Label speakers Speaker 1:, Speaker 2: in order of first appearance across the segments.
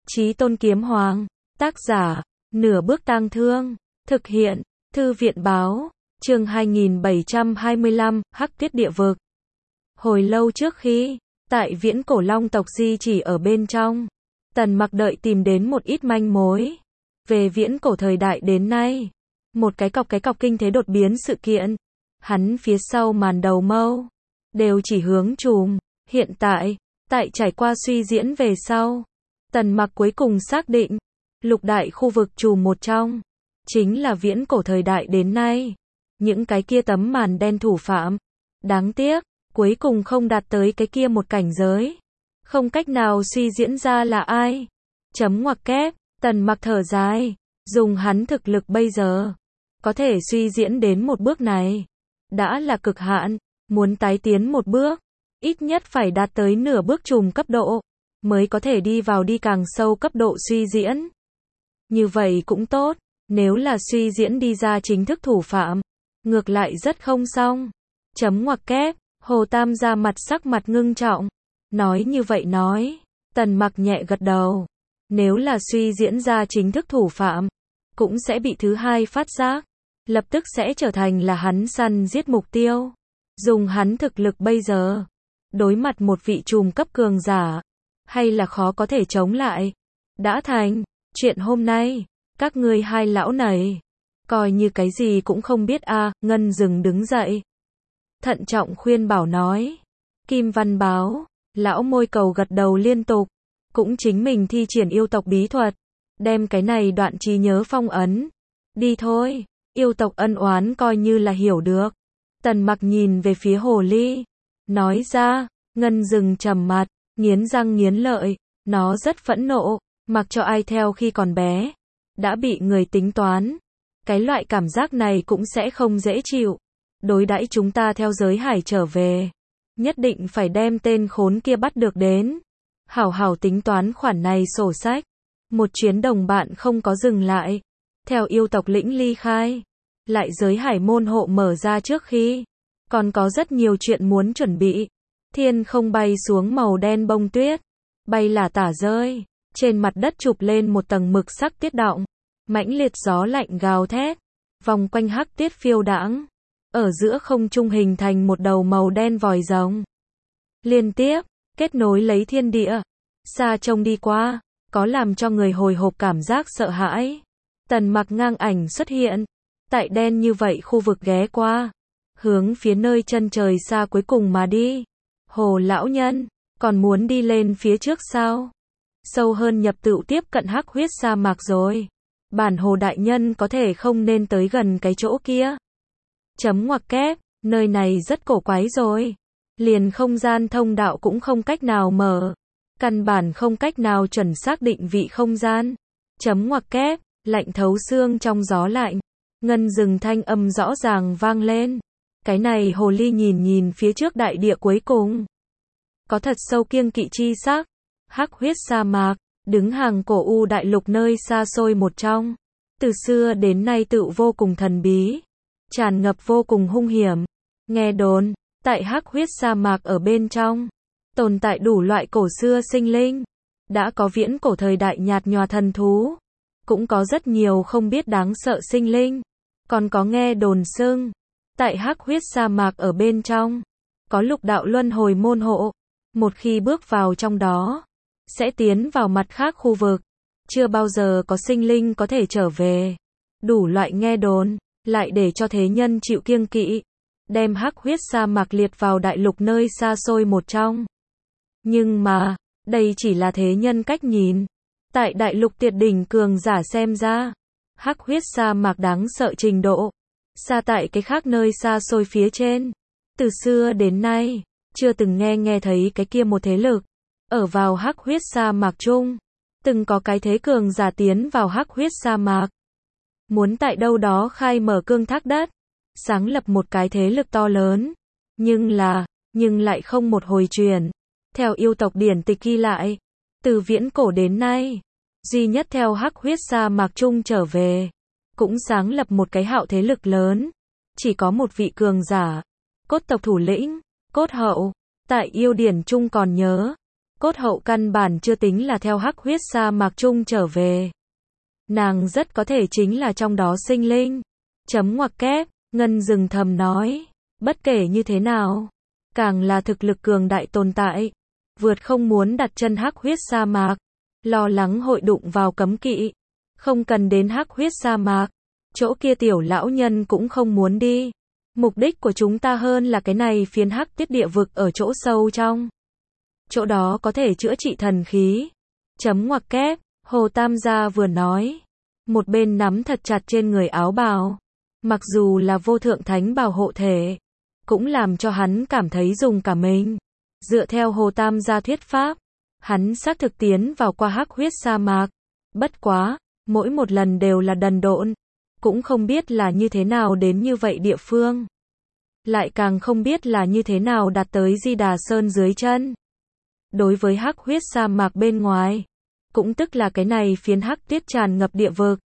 Speaker 1: Chí Tôn Kiếm Hoàng, tác giả, Nửa Bước Tang Thương, thực hiện, Thư viện báo, chương 2725, Hắc Tuyết Địa Vực. Hồi lâu trước khi, tại Viễn Cổ Long tộc di chỉ ở bên trong, Tần Mặc đợi tìm đến một ít manh mối. Về Viễn Cổ thời đại đến nay, một cái cọc kinh thế đột biến sự kiện. Hắn phía sau màn đầu mâu, đều chỉ hướng trùm. Hiện tại, tại trải qua suy diễn về sau, Tần Mặc cuối cùng xác định, lục đại khu vực trùm một trong, chính là Viễn Cổ thời đại đến nay. Những cái kia tấm màn đen thủ phạm. Đáng tiếc, cuối cùng không đạt tới cái kia một cảnh giới. Không cách nào suy diễn ra là ai. Chấm ngoặc kép, Tần Mặc thở dài, dùng hắn thực lực bây giờ, có thể suy diễn đến một bước này, đã là cực hạn. Muốn tái tiến một bước, ít nhất phải đạt tới nửa bước trùm cấp độ, mới có thể đi vào đi càng sâu cấp độ suy diễn. Như vậy cũng tốt, nếu là suy diễn đi ra chính thức thủ phạm, ngược lại rất không xong. Chấm ngoặc kép, Hồ Tam ra mặt sắc mặt ngưng trọng, nói như vậy nói. Tần Mặc nhẹ gật đầu, nếu là suy diễn ra chính thức thủ phạm, cũng sẽ bị thứ hai phát giác, lập tức sẽ trở thành là hắn săn giết mục tiêu. Dùng hắn thực lực bây giờ, đối mặt một vị trùm cấp cường giả, hay là khó có thể chống lại. Đã thành, chuyện hôm nay, các ngươi hai lão này, coi như cái gì cũng không biết a. Ngân Dừng đứng dậy, thận trọng khuyên bảo nói. Kim Văn Báo, lão môi cầu gật đầu liên tục, cũng chính mình thi triển yêu tộc bí thuật, đem cái này đoạn trí nhớ phong ấn. Đi thôi, yêu tộc ân oán coi như là hiểu được. Tần Mặc nhìn về phía hồ ly, nói ra. Ngân Dừng trầm mặt, nghiến răng nghiến lợi, nó rất phẫn nộ, mặc cho ai theo khi còn bé, đã bị người tính toán. Cái loại cảm giác này cũng sẽ không dễ chịu. Đối đãi chúng ta theo giới hải trở về, nhất định phải đem tên khốn kia bắt được đến, hảo hảo tính toán khoản này sổ sách. Một chuyến đồng bạn không có dừng lại, theo yêu tộc lĩnh ly khai, lại giới hải môn hộ mở ra trước khi, còn có rất nhiều chuyện muốn chuẩn bị. Thiên không bay xuống màu đen bông tuyết, bay là tả rơi, trên mặt đất chụp lên một tầng mực sắc tiết động, mãnh liệt gió lạnh gào thét, vòng quanh hắc tiết phiêu đãng, ở giữa không trung hình thành một đầu màu đen vòi rồng, liên tiếp kết nối lấy thiên địa. Xa trông đi qua, có làm cho người hồi hộp cảm giác sợ hãi. Tần Mặc ngang ảnh xuất hiện, tại đen như vậy khu vực ghé qua, hướng phía nơi chân trời xa cuối cùng mà đi. Hồ lão nhân, còn muốn đi lên phía trước sao? Sâu hơn nhập tựu tiếp cận hắc huyết sa mạc rồi. Bản Hồ đại nhân có thể không nên tới gần cái chỗ kia. Chấm ngoặc kép, nơi này rất cổ quái rồi. Liền không gian thông đạo cũng không cách nào mở. Căn bản không cách nào chuẩn xác định vị không gian. Chấm ngoặc kép, lạnh thấu xương trong gió lạnh. Ngân Dừng thanh âm rõ ràng vang lên. Cái này hồ ly nhìn phía trước đại địa cuối cùng, có thật sâu kiêng kỵ chi sắc. Hắc huyết sa mạc, đứng hàng cổ u đại lục nơi xa xôi một trong, từ xưa đến nay tự vô cùng thần bí, tràn ngập vô cùng hung hiểm. Nghe đồn, tại hắc huyết sa mạc ở bên trong, tồn tại đủ loại cổ xưa sinh linh, đã có viễn cổ thời đại nhạt nhòa thần thú, cũng có rất nhiều không biết đáng sợ sinh linh, còn có nghe đồn xưng, tại hắc huyết sa mạc ở bên trong, có lục đạo luân hồi môn hộ, một khi bước vào trong đó, sẽ tiến vào mặt khác khu vực, chưa bao giờ có sinh linh có thể trở về. Đủ loại nghe đồn, lại để cho thế nhân chịu kiêng kỵ, đem hắc huyết sa mạc liệt vào đại lục nơi xa xôi một trong. Nhưng mà, đây chỉ là thế nhân cách nhìn. Tại đại lục tuyệt đỉnh cường giả xem ra, hắc huyết sa mạc đáng sợ trình độ, xa tại cái khác nơi xa xôi phía trên. Từ xưa đến nay, chưa từng nghe thấy cái kia một thế lực, ở vào hắc huyết sa mạc chung. Từng có cái thế cường giả tiến vào hắc huyết sa mạc, muốn tại đâu đó khai mở cương thác đất, sáng lập một cái thế lực to lớn. Nhưng lại không một hồi truyền. Theo yêu tộc điển tịch ghi lại, từ viễn cổ đến nay, duy nhất theo hắc huyết sa mạc chung trở về, cũng sáng lập một cái hạo thế lực lớn. Chỉ có một vị cường giả, cốt tộc thủ lĩnh, cốt hậu, tại yêu điển chung còn nhớ. Cốt hậu căn bản chưa tính là theo hắc huyết sa mạc chung trở về. Nàng rất có thể chính là trong đó sinh linh. Chấm ngoặc kép, Ngân Dừng thầm nói. Bất kể như thế nào, càng là thực lực cường đại tồn tại, vượt không muốn đặt chân hắc huyết sa mạc, lo lắng hội đụng vào cấm kỵ. Không cần đến hắc huyết sa mạc, chỗ kia tiểu lão nhân cũng không muốn đi. Mục đích của chúng ta hơn là cái này phiến hắc tiết địa vực ở chỗ sâu trong. Chỗ đó có thể chữa trị thần khí. Chấm ngoặc kép, Hồ Tam gia vừa nói, một bên nắm thật chặt trên người áo bào. Mặc dù là vô thượng thánh bào hộ thể, cũng làm cho hắn cảm thấy dùng cả mình. Dựa theo Hồ Tam gia thuyết pháp, hắn xác thực tiến vào qua hắc huyết sa mạc. Bất quá, mỗi một lần đều là đần độn, cũng không biết là như thế nào đến như vậy địa phương. Lại càng không biết là như thế nào đạt tới Di Đà Sơn dưới chân. Đối với hắc huyết sa mạc bên ngoài, cũng tức là cái này phiến hắc tuyết tràn ngập địa vực.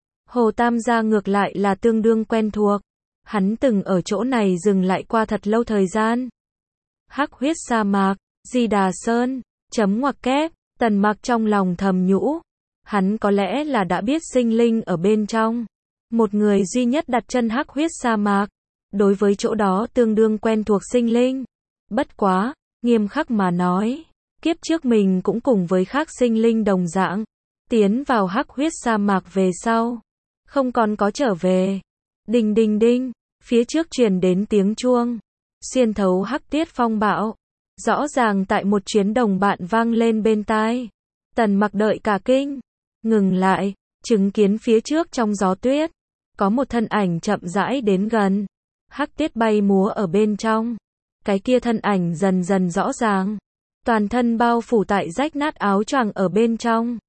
Speaker 1: Hồ Tam gia ngược lại là tương đương quen thuộc. Hắn từng ở chỗ này dừng lại qua thật lâu thời gian. Hắc huyết sa mạc, Di Đà Sơn, chấm ngoặc kép, Tần Mặc trong lòng thầm nhũ. Hắn có lẽ là đã biết sinh linh ở bên trong. Một người duy nhất đặt chân hắc huyết sa mạc. Đối với chỗ đó tương đương quen thuộc sinh linh. Bất quá, nghiêm khắc mà nói, kiếp trước mình cũng cùng với khác sinh linh đồng dạng. Tiến vào hắc huyết sa mạc về sau, không còn có trở về. Đinh đinh đinh, phía trước truyền đến tiếng chuông. Xuyên thấu hắc tiết phong bạo. Rõ ràng tại một chuyến đồng bạn vang lên bên tai. Tần Mặc đợi cả kinh. Ngừng lại, chứng kiến phía trước trong gió tuyết. Có một thân ảnh chậm rãi đến gần. Hắc tiết bay múa ở bên trong. Cái kia thân ảnh dần dần rõ ràng. Toàn thân bao phủ tại rách nát áo choàng ở bên trong.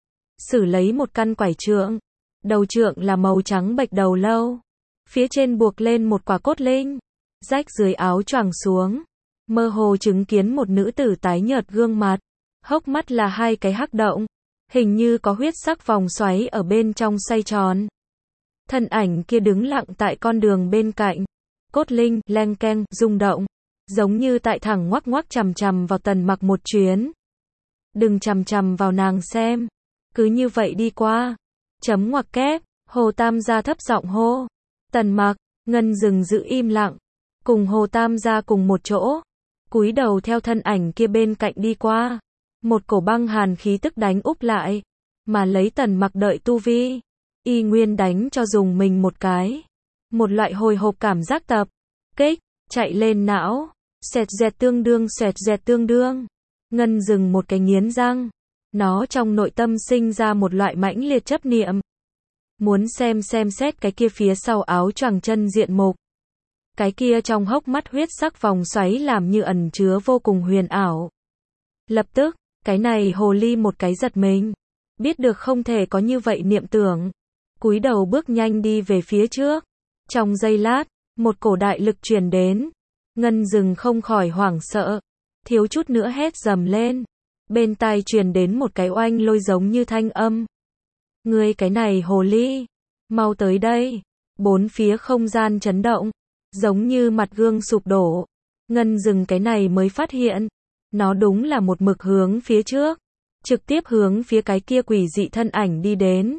Speaker 1: Sử lấy một căn quải trượng. Đầu trượng là màu trắng bạch đầu lâu. Phía trên buộc lên một quả cốt linh. Rách dưới áo choàng xuống. Mơ hồ chứng kiến một nữ tử tái nhợt gương mặt. Hốc mắt là hai cái hắc động. Hình như có huyết sắc vòng xoáy ở bên trong xoay tròn. Thân ảnh kia đứng lặng tại con đường bên cạnh. Cốt linh, leng keng, rung động. Giống như tại thẳng ngoắc ngoắc chằm chằm vào Tần Mặc một chuyến. Đừng chằm chằm vào nàng xem. Cứ như vậy đi qua. Chấm ngoặc kép, Hồ Tam gia thấp giọng hô. Tần Mặc, Ngân Dừng giữ im lặng. Cùng Hồ Tam gia cùng một chỗ. Cúi đầu theo thân ảnh kia bên cạnh đi qua. Một cổ băng hàn khí tức đánh úp lại. Mà lấy Tần Mặc đợi tu vi. Y nguyên đánh cho dùng mình một cái. Một loại hồi hộp cảm giác tập kích, chạy lên não. Xoẹt dẹt tương đương, xoẹt dẹt tương đương. Ngân Dừng một cái nghiến răng. Nó trong nội tâm sinh ra một loại mãnh liệt chấp niệm. Muốn xem xét cái kia phía sau áo choàng chân diện mục. Cái kia trong hốc mắt huyết sắc vòng xoáy làm như ẩn chứa vô cùng huyền ảo. Lập tức, cái này hồ ly một cái giật mình. Biết được không thể có như vậy niệm tưởng. Cúi đầu bước nhanh đi về phía trước. Trong giây lát, một cổ đại lực truyền đến. Ngân Dừng không khỏi hoảng sợ. Thiếu chút nữa hét dầm lên. Bên tai truyền đến một cái oanh lôi giống như thanh âm. Ngươi cái này hồ ly, mau tới đây. Bốn phía không gian chấn động, giống như mặt gương sụp đổ. Ngân Dừng cái này mới phát hiện, nó đúng là một mực hướng phía trước, trực tiếp hướng phía cái kia quỷ dị thân ảnh đi đến.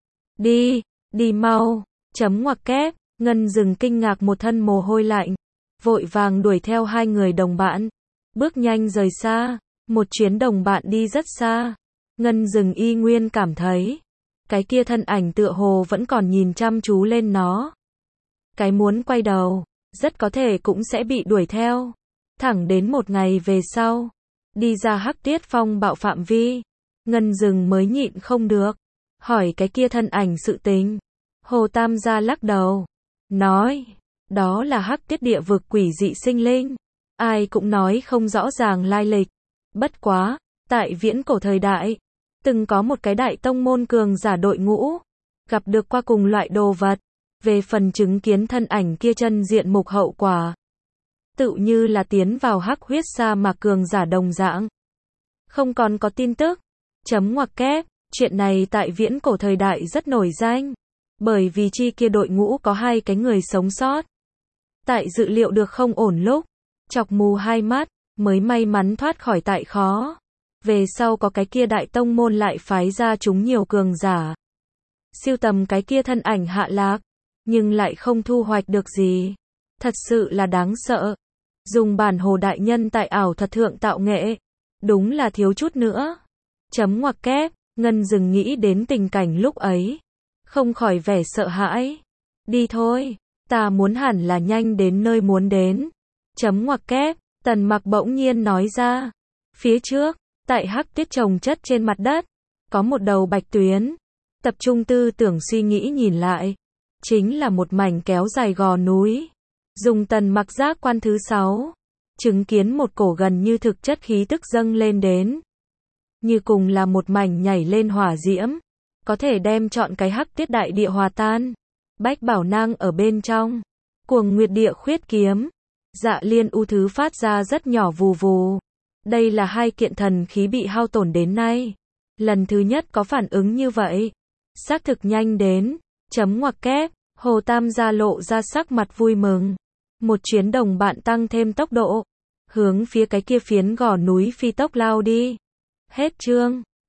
Speaker 1: Đi mau, chấm ngoặc kép, Ngân Dừng kinh ngạc một thân mồ hôi lạnh, vội vàng đuổi theo hai người đồng bạn, bước nhanh rời xa. Một chuyến đồng bạn đi rất xa. Ngân Dừng y nguyên cảm thấy, cái kia thân ảnh tựa hồ vẫn còn nhìn chăm chú lên nó. Cái muốn quay đầu, rất có thể cũng sẽ bị đuổi theo. Thẳng đến một ngày về sau, đi ra hắc tiết phong bạo phạm vi, Ngân Dừng mới nhịn không được, hỏi cái kia thân ảnh sự tình. Hồ Tam gia lắc đầu, nói, đó là hắc tiết địa vực quỷ dị sinh linh. Ai cũng nói không rõ ràng lai lịch. Bất quá, tại viễn cổ thời đại, từng có một cái đại tông môn cường giả đội ngũ, gặp được qua cùng loại đồ vật. Về phần chứng kiến thân ảnh kia chân diện mục hậu quả, tự như là tiến vào hắc huyết sa mạc cường giả đồng dạng. Không còn có tin tức. Chấm ngoặc kép, chuyện này tại viễn cổ thời đại rất nổi danh. Bởi vì chi kia đội ngũ có hai cái người sống sót. Tại dự liệu được không ổn lúc, chọc mù hai mắt, mới may mắn thoát khỏi tại khó. Về sau có cái kia đại tông môn lại phái ra chúng nhiều cường giả. Siêu tầm cái kia thân ảnh hạ lạc, nhưng lại không thu hoạch được gì. Thật sự là đáng sợ. Dùng bản hồ đại nhân tại ảo thuật thượng tạo nghệ. Đúng là thiếu chút nữa. Chấm ngoặc kép, Ngân dừng nghĩ đến tình cảnh lúc ấy. Không khỏi vẻ sợ hãi. Đi thôi, ta muốn hẳn là nhanh đến nơi muốn đến. Chấm ngoặc kép, Tần Mặc bỗng nhiên nói ra. Phía trước, tại hắc tuyết chồng chất trên mặt đất, có một đầu bạch tuyến. Tập trung tư tưởng suy nghĩ nhìn lại. Chính là một mảnh kéo dài gò núi. Dùng Tần Mặc giác quan thứ 6. Chứng kiến một cổ gần như thực chất khí tức dâng lên đến. Như cùng là một mảnh nhảy lên hỏa diễm. Có thể đem trọn cái hắc tiết đại địa hòa tan. Bách bảo nang ở bên trong. Cuồng nguyệt địa khuyết kiếm. Dạ liên u thứ phát ra rất nhỏ vù vù. Đây là hai kiện thần khí bị hao tổn đến nay. Lần thứ nhất có phản ứng như vậy. Xác thực nhanh đến. Chấm ngoặc kép. Hồ Tam gia lộ ra sắc mặt vui mừng. Một chuyến đồng bạn tăng thêm tốc độ. Hướng phía cái kia phiến gò núi phi tốc lao đi. Hết chương.